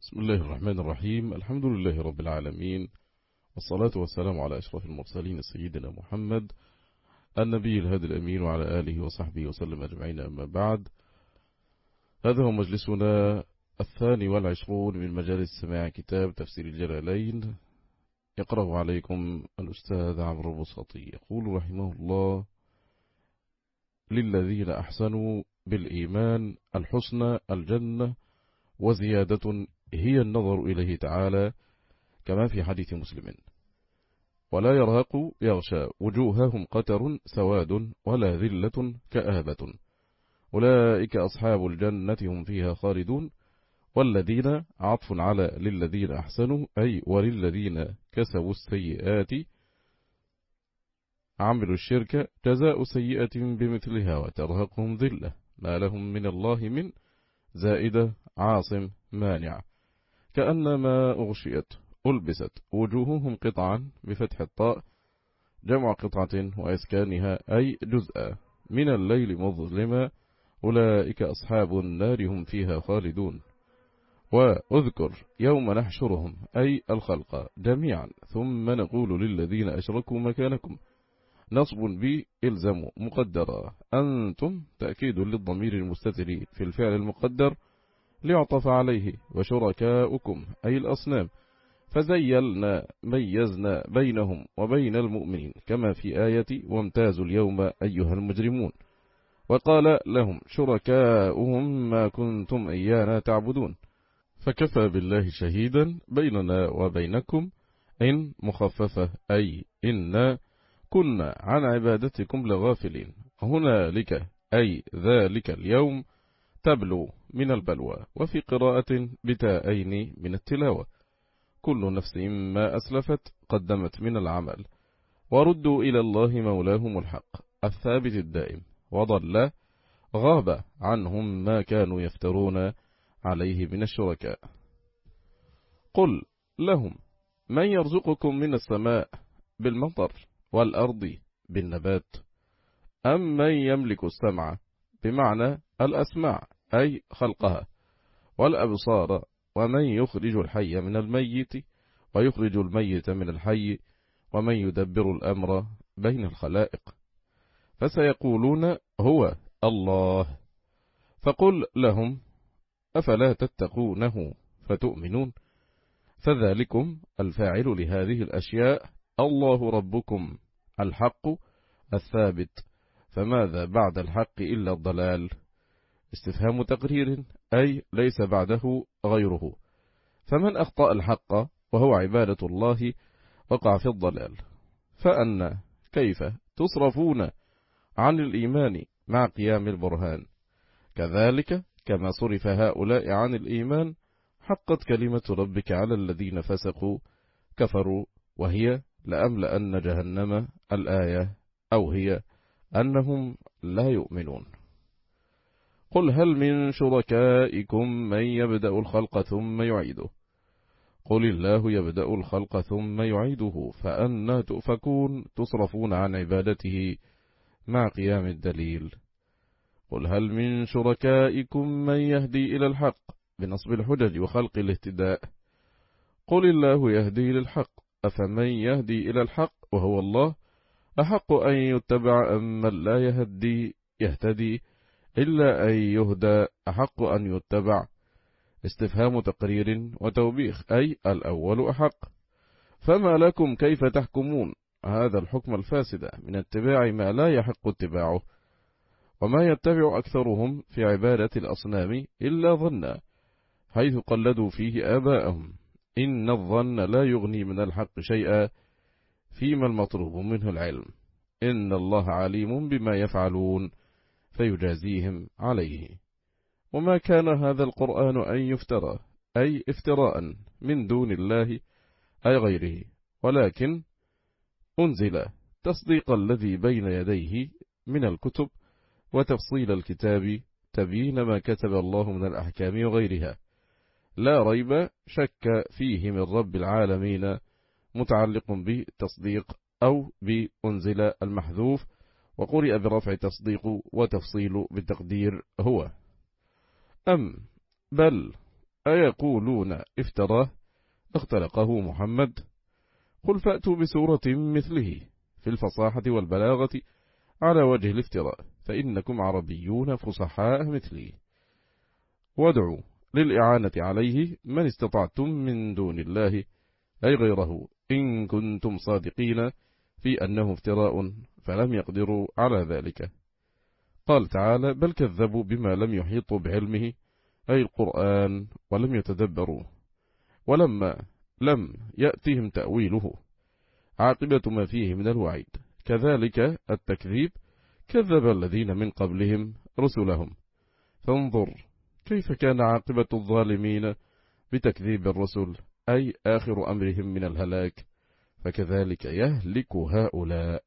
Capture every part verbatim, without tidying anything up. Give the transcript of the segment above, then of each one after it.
بسم الله الرحمن الرحيم. الحمد لله رب العالمين، والصلاة والسلام على أشرف المرسلين سيدنا محمد النبي الهادي الأمين وعلى آله وصحبه وسلم أجمعين. أما بعد، هذا هو مجلسنا الثاني والعشرون من مجالس سماع كتاب تفسير الجلالين، يقرأ عليكم الأستاذ عمرو البساطي. يقول رحمه الله: للذين أحسنوا بالإيمان الحسنى الجنة وزيادة هي النظر إليه تعالى، كما في حديث مسلم: ولا يرهق يغشى وجوههم قتر سواد ولا ذلة كآبة، أولئك أصحاب الجنة هم فيها خالدون. والذين عطف على للذين أحسنوا، أي وللذين كسبوا السيئات عملوا الشرك جزاء سيئة بمثلها وترهقهم ذلة ما لهم من الله من زائدة عاصم مانع، كأنما أغشيت ألبست وجوههم قطعا بفتح الطاء جمع قطعة وإسكانها أي جزءا من الليل مظلما، أولئك أصحاب النار هم فيها خالدون. وأذكر يوم نحشرهم أي الخلق جميعا ثم نقول للذين أشركوا مكانكم، نصب بي إلزم مقدرا، أنتم تأكيد للضمير المستتر في الفعل المقدر ليعطف عليه، وشركاؤكم أي الأصنام، فزيلنا ميزنا بينهم وبين المؤمنين كما في آية وامتازوا اليوم أيها المجرمون. وقال لهم شركاؤهم ما كنتم إيانا تعبدون، فكفى بالله شهيدا بيننا وبينكم إن مخففة أي إنا كنا عن عبادتكم لغافلين. هنالك أي ذلك اليوم تبلو من البلوى، وفي قراءة بتاءين من التلاوة. كل نفس ما أسلفت قدمت من العمل، وردوا إلى الله مولاهم الحق الثابت الدائم، وضل غاب عنهم ما كانوا يفترون عليه من الشركاء. قل لهم من يرزقكم من السماء بالمطر والأرض بالنبات، أم من يملك السمع بمعنى الأسماع أي خلقها والأبصار، ومن يخرج الحي من الميت ويخرج الميت من الحي، ومن يدبر الأمر بين الخلائق. فسيقولون هو الله. فقل لهم أفلا تتقونه فتؤمنون، فذلكم الفاعل لهذه الأشياء الله ربكم الحق الثابت، فماذا بعد الحق إلا الضلال؟ استفهام تقرير أي ليس بعده غيره، فمن أخطأ الحق وهو عبادة الله وقع في الضلال. فأنا كيف تصرفون عن الإيمان مع قيام البرهان؟ كذلك كما صرف هؤلاء عن الإيمان حقت كلمة ربك على الذين فسقوا كفروا، وهي لأملأن جهنم الآية، أو هي أنهم لا يؤمنون. قل هل من شركائكم من يبدأ الخلق ثم يعيده، قل الله يبدأ الخلق ثم يعيده فأنا تؤفكون تصرفون عن عبادته مع قيام الدليل. قل هل من شركائكم من يهدي إلى الحق بنصب الحجج وخلق الاهتداء، قل الله يهدي للحق أفمن يهدي إلى الحق وهو الله أحق أن يتبع أم من لا يهدي يهتدي إلا أن يهدى أحق أن يتبع. استفهام تقرير وتوبيخ أي الأول أحق. فما لكم كيف تحكمون هذا الحكم الفاسد من اتباع ما لا يحق اتباعه، وما يتبع أكثرهم في عبادة الأصنام إلا ظنا، حيث قلدوا فيه آباءهم. إن الظن لا يغني من الحق شيئا فيما المطلوب منه العلم، إن الله عليم بما يفعلون فيجازيهم عليه. وما كان هذا القرآن أن يفترى أي افتراء من دون الله أي غيره، ولكن أنزل تصديق الذي بين يديه من الكتب وتفصيل الكتاب تبيين ما كتب الله من الأحكام وغيرها، لا ريب شك فيه من رب العالمين، متعلق بتصديق أو بأنزل المحذوف، وقرئ برفع تصديق وتفصيل بالتقدير هو. أم بل أيقولون افتراه اختلقه محمد؟ قل فأتوا بسورة مثله في الفصاحة والبلاغة على وجه الافتراء، فإنكم عربيون فصحاء مثلي، وادعوا للإعانة عليه من استطعتم من دون الله أي غيره إن كنتم صادقين في أنه افتراء، فلم يقدروا على ذلك. قال تعالى: بل كذبوا بما لم يحيطوا بعلمه أي القرآن ولم يتدبروا، ولما لم يأتهم تأويله عاقبة ما فيه من الوعيد، كذلك التكذيب كذب الذين من قبلهم رسلهم، فانظر كيف كان عاقبة الظالمين بتكذيب الرسل أي آخر أمرهم من الهلاك، فكذلك يهلك هؤلاء.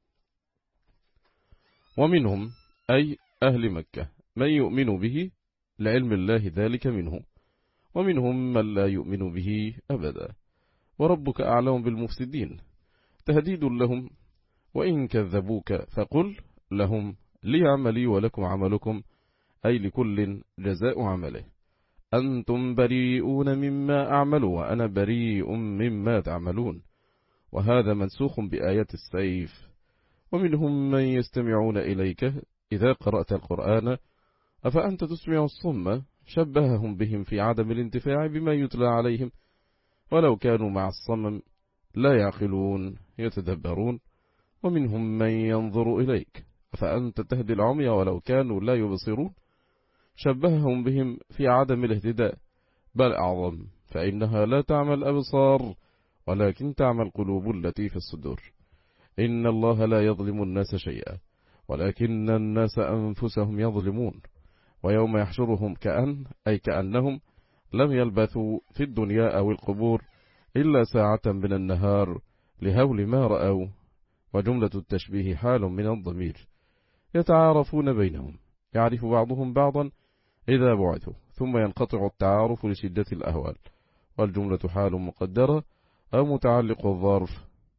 ومنهم أي أهل مكة من يؤمن به لعلم الله ذلك منه، ومنهم من لا يؤمن به أبدا، وربك أعلم بالمفسدين. تهديد لهم: وإن كذبوك فقل لهم لي عملي ولكم عملكم أي لكل جزاء عمله، أنتم بريئون مما أعمل وأنا بريء مما تعملون. وهذا منسوخ بآية السيف. ومنهم من يستمعون إليك إذا قرأت القرآن أفأنت تسمع الصم، شبههم بهم في عدم الانتفاع بما يتلى عليهم، ولو كانوا مع الصمم لا يعقلون يتدبرون. ومنهم من ينظر إليك أفأنت تهدي العمي ولو كانوا لا يبصرون، شبههم بهم في عدم الاهتداء، بل أعظم، فإنها لا تعمى الأبصار ولكن تعمى القلوب التي في الصدور. إن الله لا يظلم الناس شيئا ولكن الناس أنفسهم يظلمون. ويوم يحشرهم كأن أي كأنهم لم يلبثوا في الدنيا أو القبور إلا ساعة من النهار لهول ما رأوا. وجملة التشبيه حال من الضمير، يتعارفون بينهم، يعرف بعضهم بعضا إذا بعثوا، ثم ينقطع التعارف لشدة الأهوال. والجملة حال مقدرة أو متعلق الظرف،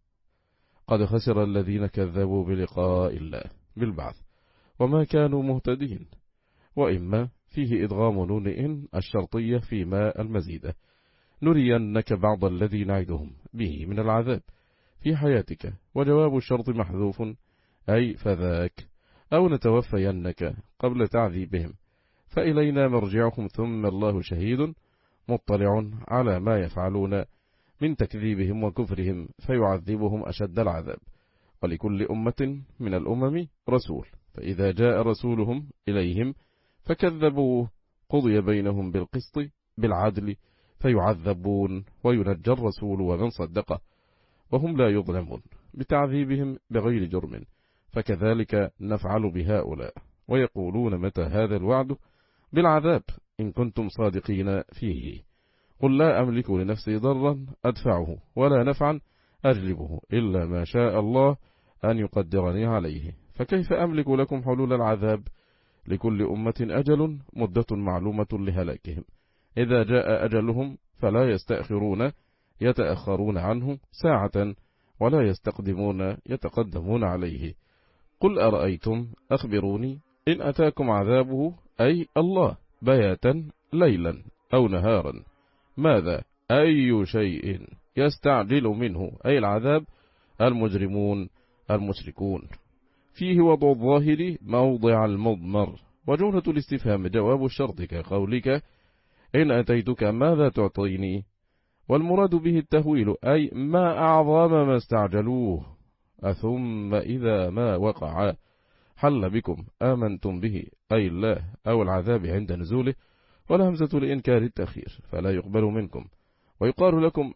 قد خسر الذين كذبوا بلقاء الله بالبعث وما كانوا مهتدين. وإما فيه إدغام نون إن الشرطية فيما المزيدة، نرينك بعض الذي نعدهم به من العذاب في حياتك، وجواب الشرط محذوف أي فذاك، أو نتوفينك قبل تعذيبهم فإلينا مرجعهم ثم الله شهيد مطلع على ما يفعلون من تكذيبهم وكفرهم فيعذبهم أشد العذاب. ولكل أمة من الأمم رسول، فإذا جاء رسولهم إليهم فكذبوه قضي بينهم بالقسط بالعدل فيعذبون وينجى الرسول ومن صدقه، وهم لا يظلمون بتعذيبهم بغير جرم، فكذلك نفعل بهؤلاء. ويقولون متى هذا الوعد بالعذاب إن كنتم صادقين فيه، قل لا أملك لنفسي ضرا أدفعه ولا نفعا أجلبه إلا ما شاء الله أن يقدرني عليه، فكيف أملك لكم حلول العذاب؟ لكل أمة أجل مدة معلومة لهلاكهم، إذا جاء أجلهم فلا يستأخرون يتأخرون عنه ساعة ولا يستقدمون يتقدمون عليه. قل أرأيتم أخبروني إن أتاكم عذابه أي الله بياتا ليلا أو نهارا ماذا أي شيء يستعجل منه أي العذاب المجرمون المشركون. فيه وضع الظاهر موضع المضمر، وجملة الاستفهام جواب الشرط كقولك إن أتيتك ماذا تعطيني، والمراد به التهويل أي ما أعظم ما استعجلوه، أثم إذا ما وقع حل بكم آمنتم به أي الله أو العذاب عند نزوله، والهمزة لإنكار التأخير فلا يقبل منكم. ويقال لكم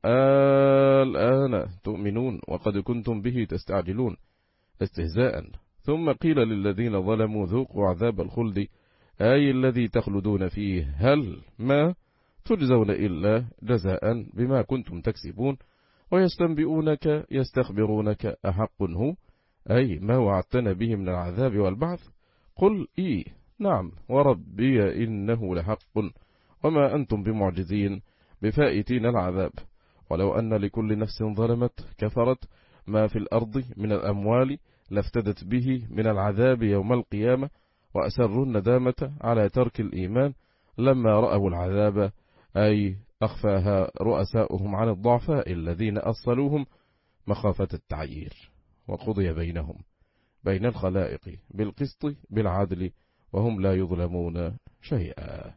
الآن تؤمنون وقد كنتم به تستعجلون استهزاء. ثم قيل للذين ظلموا ذوقوا عذاب الخلد أي الذي تخلدون فيه، هل ما تجزون إلا جزاء بما كنتم تكسبون. ويستنبئونك يستخبرونك أحق هو أي ما وعدتنا به من العذاب والبعث، قل إيه نعم وربي إنه لحق وما أنتم بمعجزين بفائتين العذاب. ولو أن لكل نفس ظلمت كفرت ما في الأرض من الأموال لافتدت به من العذاب يوم القيامة، وأسروا الندامة على ترك الإيمان لما رأوا العذاب أي أخفاها رؤساؤهم عن الضعفاء الذين أصلوهم مخافة التعيير، وقضي بينهم بين الخلائق بالقسط بالعدل وهم لا يظلمون شيئا.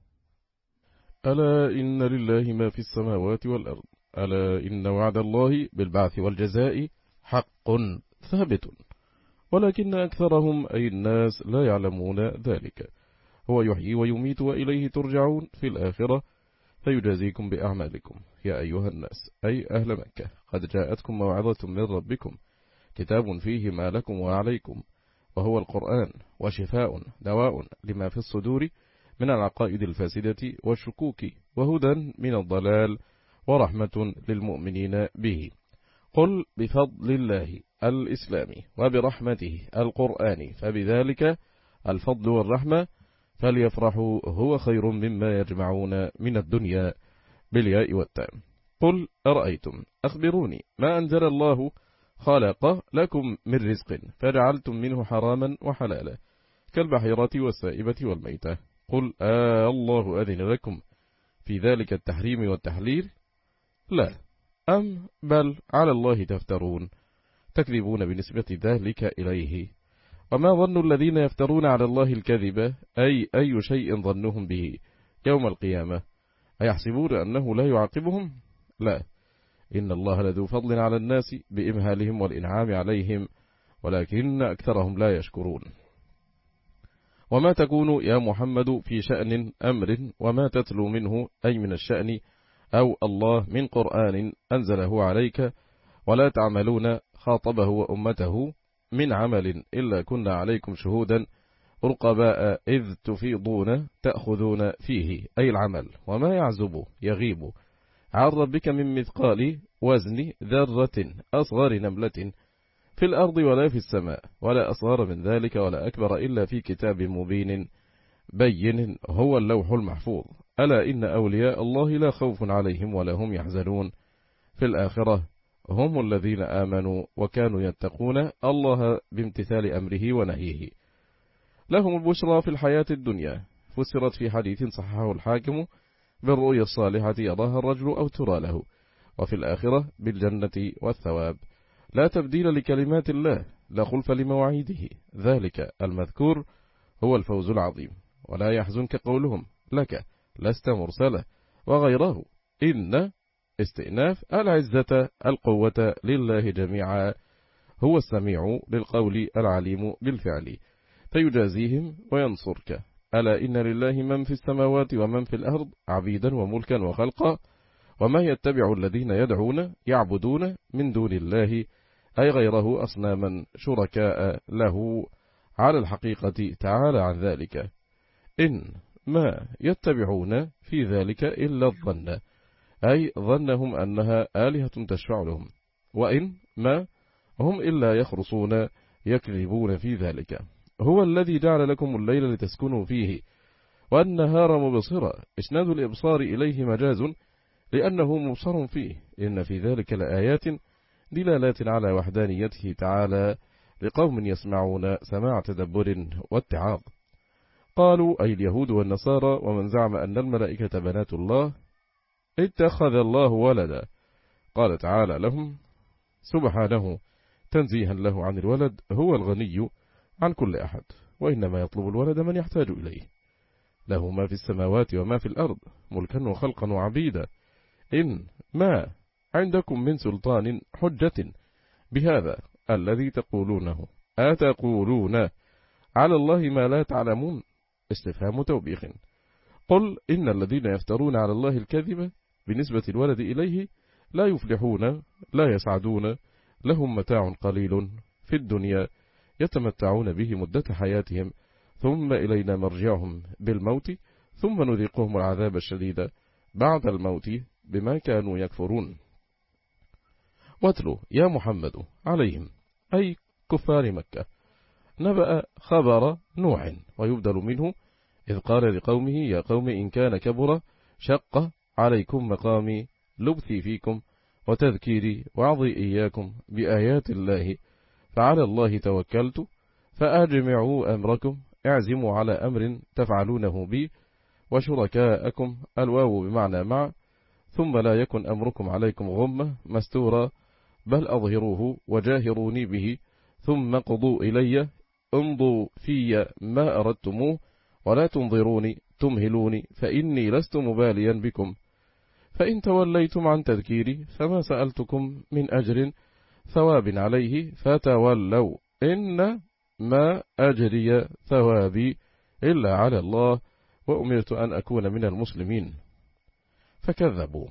ألا إن لله ما في السماوات والأرض، ألا إن وعد الله بالبعث والجزاء حق ثابت، ولكن أكثرهم أي الناس لا يعلمون ذلك. هو يحيي ويميت وإليه ترجعون في الآخرة فيجازيكم بأعمالكم. يا أيها الناس أي أهل مكة قد جاءتكم موعظة من ربكم، كتاب فيه ما لكم وعليكم، وهو القرآن، وشفاء دواء لما في الصدور من العقائد الفاسدة والشكوك، وهدى من الضلال، ورحمة للمؤمنين به. قل بفضل الله الإسلام وبرحمته القرآن فبذلك الفضل والرحمة فليفرحوا هو خير مما يجمعون من الدنيا بالياء والتام. قل أرأيتم أخبروني ما أنزل الله خلق لكم من رزق فجعلتم منه حراما وحلالا كالبحيرة والسائبة والميتة. قل آه الله أذن لكم في ذلك التحريم والتحليل؟ لا، أم بل على الله تفترون تكذبون بنسبة ذلك إليه. وما ظن الذين يفترون على الله الكذب أي أي شيء ظنهم به يوم القيامة؟ أيحسبون أنه لا يعاقبهم؟ لا، إن الله لذو فضل على الناس بإمهالهم والإنعام عليهم ولكن أكثرهم لا يشكرون. وما تكون يا محمد في شأن أمر وما تتلو منه أي من الشأن أو الله من قرآن أنزله عليك ولا تعملون خاطبه وأمته من عمل إلا كنا عليكم شهودا رقباء إذ تفيضون تأخذون فيه أي العمل وما يعزب يغيب عن ربك من مثقال وزن ذرة أصغر نملة في الأرض ولا في السماء ولا أصغر من ذلك ولا أكبر إلا في كتاب مبين بين هو اللوح المحفوظ. ألا إن أولياء الله لا خوف عليهم ولا هم يحزنون في الآخرة هم الذين آمنوا وكانوا يتقون الله بامتثال أمره ونهيه. لهم البشرى في الحياة الدنيا، فسرت في حديث صححه الحاكم بالرؤيا الصالحة يراها الرجل أو ترى له، وفي الآخرة بالجنة والثواب. لا تبديل لكلمات الله، لا خلف لمواعيده، ذلك المذكور هو الفوز العظيم. ولا يحزنك قولهم لك لست مرسلة وغيره، إن استئناف العزة القوة لله جميعا، هو السميع للقول العليم بالفعل فيجازيهم وينصرك. ألا إن لله من في السماوات ومن في الأرض عبيدا وملكا وخلقا، وما يتبع الذين يدعون يعبدون من دون الله أي غيره أصناما شركاء له على الحقيقة تعالى عن ذلك. إن ما يتبعون في ذلك إلا الظن أي ظنهم أنها آلهة تشفع لهم، وإن ما هم إلا يخرصون يكذبون في ذلك. هو الذي جعل لكم الليل لتسكنوا فيه والنهار مبصرا، إسناد الإبصار إليه مجاز لأنه مبصر فيه. إن في ذلك لآيات دلالات على وحدانيته تعالى لقوم يسمعون سماع تدبر واتعاظ. قالوا أي اليهود والنصارى ومن زعم أن الملائكة بنات الله اتخذ الله ولدا. قال تعالى لهم سبحانه تنزيها له عن الولد، هو الغني عن كل أحد، وإنما يطلب الولد من يحتاج إليه. له ما في السماوات وما في الأرض ملكا وخلقا وعبيدا. إن ما عندكم من سلطان حجة بهذا الذي تقولونه أتقولون على الله ما لا تعلمون؟ استفهام توبيخ. قل إن الذين يفترون على الله الكذب بنسبة الولد إليه لا يفلحون لا يسعدون، لهم متاع قليل في الدنيا يتمتعون به مدة حياتهم ثم إلينا مرجعهم بالموت ثم نذيقهم العذاب الشديد بعد الموت بما كانوا يكفرون. واتلو يا محمد عليهم أي كفار مكة نبأ خبر نوح، ويبدل منه إذ قال لقومه يا قوم إن كان كبر شق عليكم مقامي لبثي فيكم وتذكيري وعظي إياكم بآيات الله فعلى الله توكلت فأجمعوا أمركم اعزموا على أمر تفعلونه بي وشركاءكم الواو بمعنى مع، ثم لا يكن أمركم عليكم غمة مستورا، بل أظهروه وجاهروني به، ثم قضوا إلي، امضوا في ما أردتموه، ولا تنظروني تمهلوني، فإني لست مباليا بكم. فإن توليتم عن تذكيري فما سألتكم من أجر ثواب عليه فتولوا، إن ما أجري ثوابي إلا على الله، وأمرت أن أكون من المسلمين. فكذبوا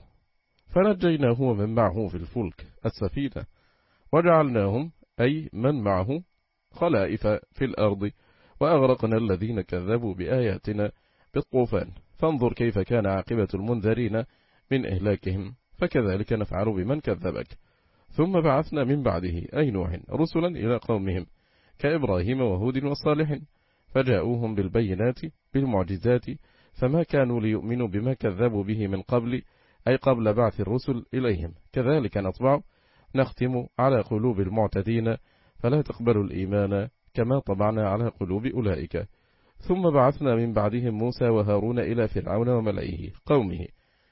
فنجيناه ومن معه في الفلك السفينة، وجعلناهم أي من معه خلائف في الأرض، وأغرقنا الذين كذبوا بآياتنا بالطوفان. فانظر كيف كان عاقبة المنذرين من إهلاكهم، فكذلك نفعل بمن كذبك. ثم بعثنا من بعده أي نوح رسلا إلى قومهم كإبراهيم وهود والصالح، فجاءوهم بالبينات بالمعجزات، فما كانوا ليؤمنوا بما كذبوا به من قبل، أي قبل بعث الرسل إليهم. كذلك نطبع نختم على قلوب المعتدين، فلا تقبلوا الإيمان كما طبعنا على قلوب أولئك. ثم بعثنا من بعدهم موسى وهارون إلى فرعون وملئه قومه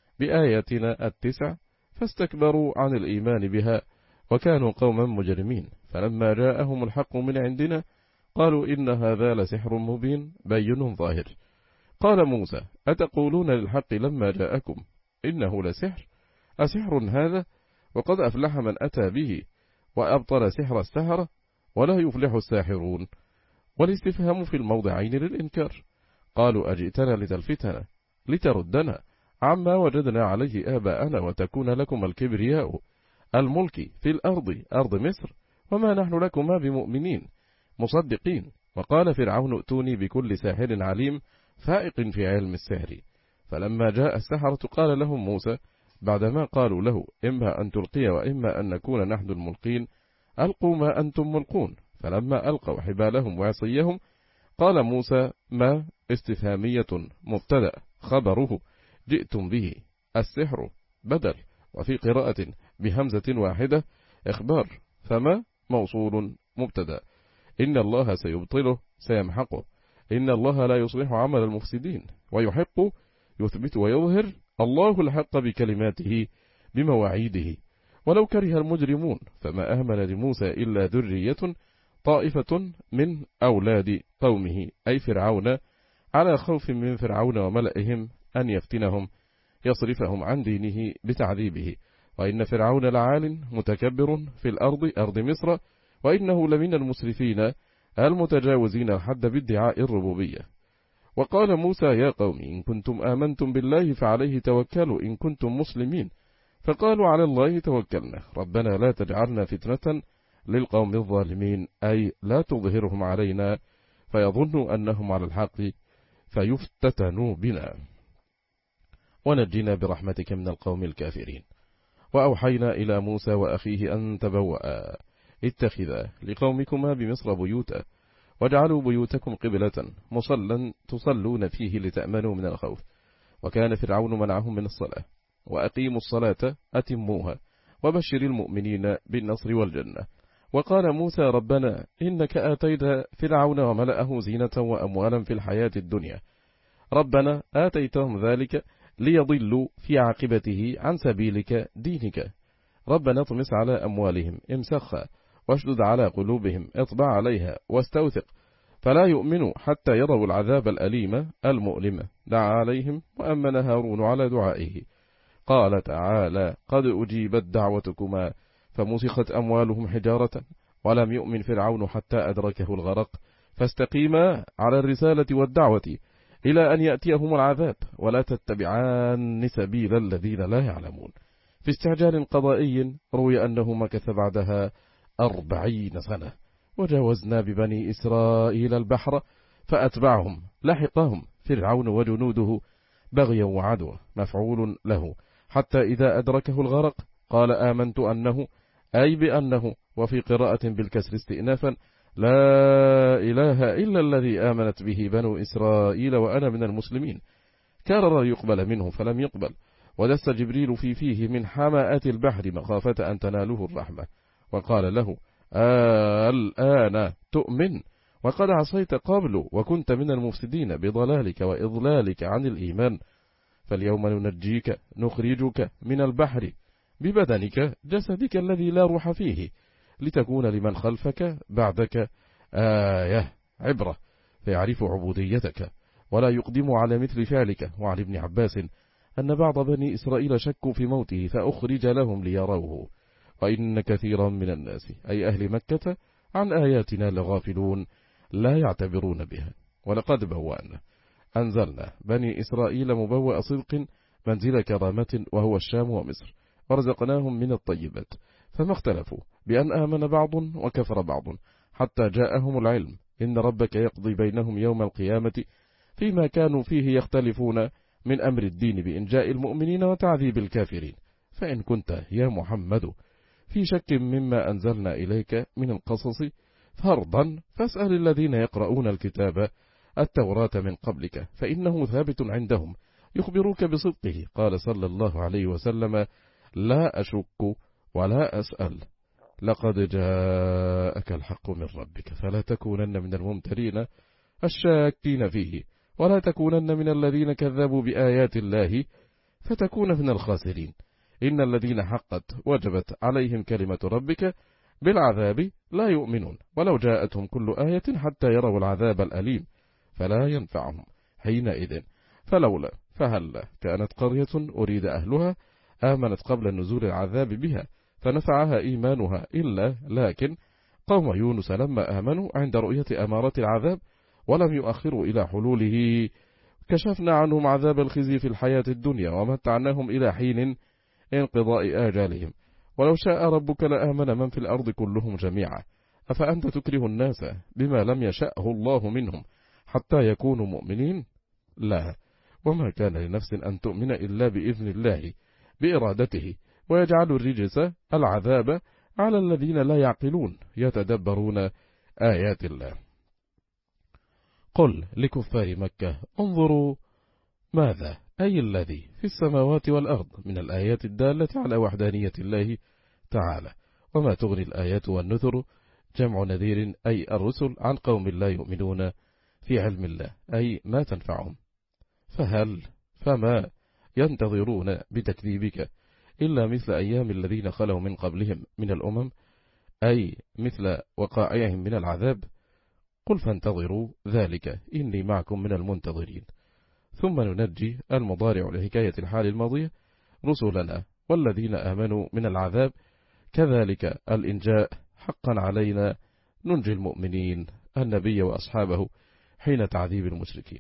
بآياتنا التسع، فاستكبروا عن الإيمان بها وكانوا قوما مجرمين. فلما جاءهم الحق من عندنا قالوا إن هذا لسحر مبين بين ظاهر. قال موسى أتقولون للحق لما جاءكم إنه لسحر؟ أسحر هذا؟ وقد أفلح من أتى به وأبطل سحر السحرة، ولا يفلح الساحرون. والاستفهام في الموضعين للإنكار. قالوا أجئتنا لتلفتنا لتردنا عما وجدنا عليه آباءنا وتكون لكم الكبرياء الملك في الأرض أرض مصر، وما نحن لكما بمؤمنين مصدقين. وقال فرعون ائتوني بكل ساحر عليم فائق في علم السحر. فلما جاء السحرة قال لهم موسى بعدما قالوا له إما أن تلقي وإما أن نكون نحن الملقين ألقوا ما أنتم ملقون. فلما ألقوا حبالهم وعصيهم قال موسى ما استفهامية مبتدأ خبره جئتم به، السحر بدل، وفي قراءة بهمزة واحدة إخبار، فما موصول مبتدأ. إن الله سيبطله سيمحقه، إن الله لا يصلح عمل المفسدين، ويحق يثبت ويظهر الله الحق بكلماته بمواعيده، ولو كره المجرمون. فما آمن لموسى إلا ذرية طائفة من أولاد قومه أي فرعون، على خوف من فرعون وملئهم أن يفتنهم يصرفهم عن دينه بتعذيبه. وإن فرعون لعال متكبر في الأرض أرض مصر، وإنه لمن المسرفين المتجاوزين الحد بادعاء الربوبية. وقال موسى يا قوم إن كنتم آمنتم بالله فعليه توكلوا إن كنتم مسلمين. فقالوا على الله توكلنا ربنا لا تجعلنا فتنة للقوم الظالمين، أي لا تظهرهم علينا فيظنوا أنهم على الحق فيفتتنوا بنا، ونجينا برحمتك من القوم الكافرين. وأوحينا إلى موسى وأخيه أن تبوأ اتخذا لقومكما بمصر بيوتا، واجعلوا بيوتكم قبلة مصلا تصلون فيه لتأمنوا من الخوف. وكان فرعون منعهم من الصلاة. وأقيموا الصلاة أتموها وبشر المؤمنين بالنصر والجنة. وقال موسى ربنا إنك آتيت فرعون وملأه زينة وأموالا في الحياة الدنيا، ربنا آتيتهم ذلك ليضلوا في عاقبته عن سبيلك دينك، ربنا اطمس على أموالهم امسخها واشدد على قلوبهم اطبع عليها واستوثق فلا يؤمنوا حتى يروا العذاب الأليم المؤلم. دعا عليهم وأمن هارون على دعائه. قال تعالى قد أجيبت دعوتكما فمسخت أموالهم حجارة ولم يؤمن فرعون حتى أدركه الغرق، فاستقيما على الرسالة والدعوة إلى أن يأتيهم العذاب ولا تتبعان سبيل الذين لا يعلمون. في استعجال قضائي روي أنه مكث بعدها أربعين سنة. وجاوزنا ببني إسرائيل البحر فأتبعهم لحقهم فرعون وجنوده بغيا وعدوى مفعول له، حتى إذا أدركه الغرق قال آمنت أنه أي بأنه، وفي قراءة بالكسر استئنافا لا إله إلا الذي آمنت به بنو إسرائيل وأنا من المسلمين. كرر يقبل منه فلم يقبل، ودس جبريل في فيه من حماءة البحر مخافة أن تناله الرحمة، وقال له آه الآن تؤمن وقد عصيت قبل وكنت من المفسدين بضلالك وإضلالك عن الإيمان، فاليوم ننجيك نخرجك من البحر ببدنك جسدك الذي لا روح فيه، لتكون لمن خلفك بعدك آية عبرة فيعرف عبوديتك ولا يقدم على مثل فعلك. وعن ابن عباس أن بعض بني إسرائيل شكوا في موته فأخرج لهم ليروه، وإن كثيرا من الناس أي أهل مكة عن آياتنا لغافلون لا يعتبرون بها. ولقد بوأنا أنزلنا بني إسرائيل مبوأ صدق منزل كرامة وهو الشام ومصر، ورزقناهم من الطيبات، فما اختلفوا بأن آمن بعض وكفر بعض حتى جاءهم العلم، إن ربك يقضي بينهم يوم القيامة فيما كانوا فيه يختلفون من أمر الدين بإنجاء المؤمنين وتعذيب الكافرين. فإن كنت يا محمد في شك مما أنزلنا إليك من القصص فرضا فاسأل الذين يقرؤون الكتاب التوراة من قبلك فإنه ثابت عندهم يخبروك بصدقه. قال صلى الله عليه وسلم: لا أشك ولا أسأل، لقد جاءك الحق من ربك فلا تكونن من الممترين الشاكين فيه، ولا تكونن من الذين كذبوا بآيات الله فتكون من الخاسرين. إن الذين حقت وجبت عليهم كلمة ربك بالعذاب لا يؤمنون ولو جاءتهم كل آية حتى يروا العذاب الأليم فلا ينفعهم حينئذ. فلولا فهلا كانت قرية أريد أهلها آمنت قبل نزول العذاب بها فنفعها إيمانها إلا لكن قوم يونس لما آمنوا عند رؤية أمارة العذاب ولم يؤخروا إلى حلوله كشفنا عنهم عذاب الخزي في الحياة الدنيا ومتعناهم إلى حين انقضاء آجالهم. ولو شاء ربك لآمن من في الأرض كلهم جميعا، أفأنت تكره الناس بما لم يشأه الله منهم حتى يكونوا مؤمنين؟ لا، وما كان لنفس أن تؤمن إلا بإذن الله بإرادته، ويجعل الرجس العذاب على الذين لا يعقلون يتدبرون آيات الله. قل لكفار مكة: انظروا ماذا أي الذي في السماوات والأرض من الآيات الدالة على وحدانية الله تعالى، وما تغني الآيات والنذر جمع نذير أي الرسل عن قوم لا يؤمنون في علم الله أي ما تنفعهم. فهل فما ينتظرون بتكذيبك إلا مثل أيام الذين خلوا من قبلهم من الأمم أي مثل وقائعهم من العذاب؟ قل فانتظروا ذلك إني معكم من المنتظرين. ثم ننجي المضارع لحكاية الحال الماضية رسلنا والذين آمنوا من العذاب، كذلك الإنجاء حقا علينا ننجي المؤمنين النبي وأصحابه حين تعذيب المشركين.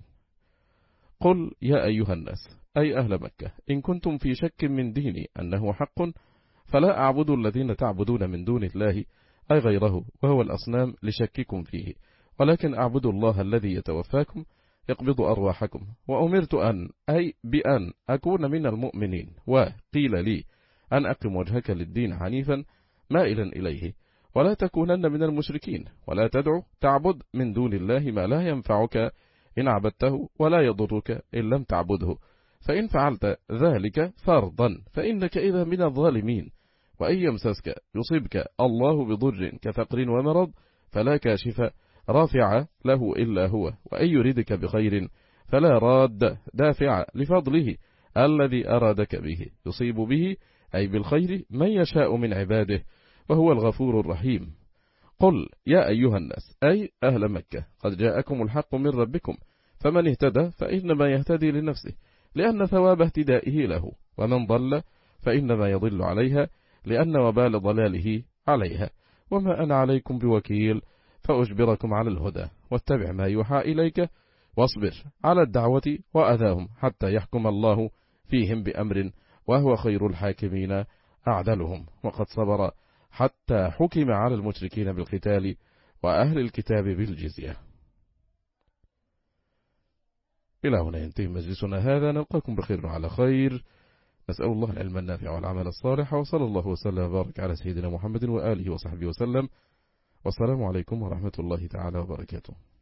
قل يا أيها الناس أي أهل مكة: إن كنتم في شك من ديني أنه حق فلا أعبد الذين تعبدون من دون الله أي غيره وهو الأصنام لشككم فيه، ولكن أعبد الله الذي يتوفاكم يقبض أرواحكم. وأمرت أن أي بأن أكون من المؤمنين، وقيل لي أن أقم وجهك للدين حنيفا مائلا إليه ولا تكونن من المشركين، ولا تدعو تعبد من دون الله ما لا ينفعك إن عبدته ولا يضرك إن لم تعبده، فإن فعلت ذلك فرضا فإنك إذا من الظالمين. وإن يمسسك يصيبك الله بضر كفقر ومرض فلا كاشف رافع له إلا هو، وإن يريدك بخير فلا راد دافع لفضله الذي أرادك به، يصيب به أي بالخير من يشاء من عباده وهو الغفور الرحيم. قل يا أيها الناس أي أهل مكة: قد جاءكم الحق من ربكم، فمن اهتدى فإنما يهتدي لنفسه لأن ثواب اهتدائه له، ومن ضل فإنما يضل عليها لأن وبال ضلاله عليها، وما أنا عليكم بوكيل فأجبركم على الهدى، واتبع ما يوحى إليك واصبر على الدعوة وأذاهم حتى يحكم الله فيهم بأمر وهو خير الحاكمين أعدلهم. وقد صبر حتى حكم على المشركين بالقتال وأهل الكتاب بالجزية. إلى هنا ينتهي مجلسنا هذا، نلقاكم بخير وعلى خير، نسأل الله العلم النافع والعمل الصالح، وصلى الله وسلم وبارك على سيدنا محمد وآله وصحبه وسلم، والسلام عليكم ورحمة الله تعالى وبركاته.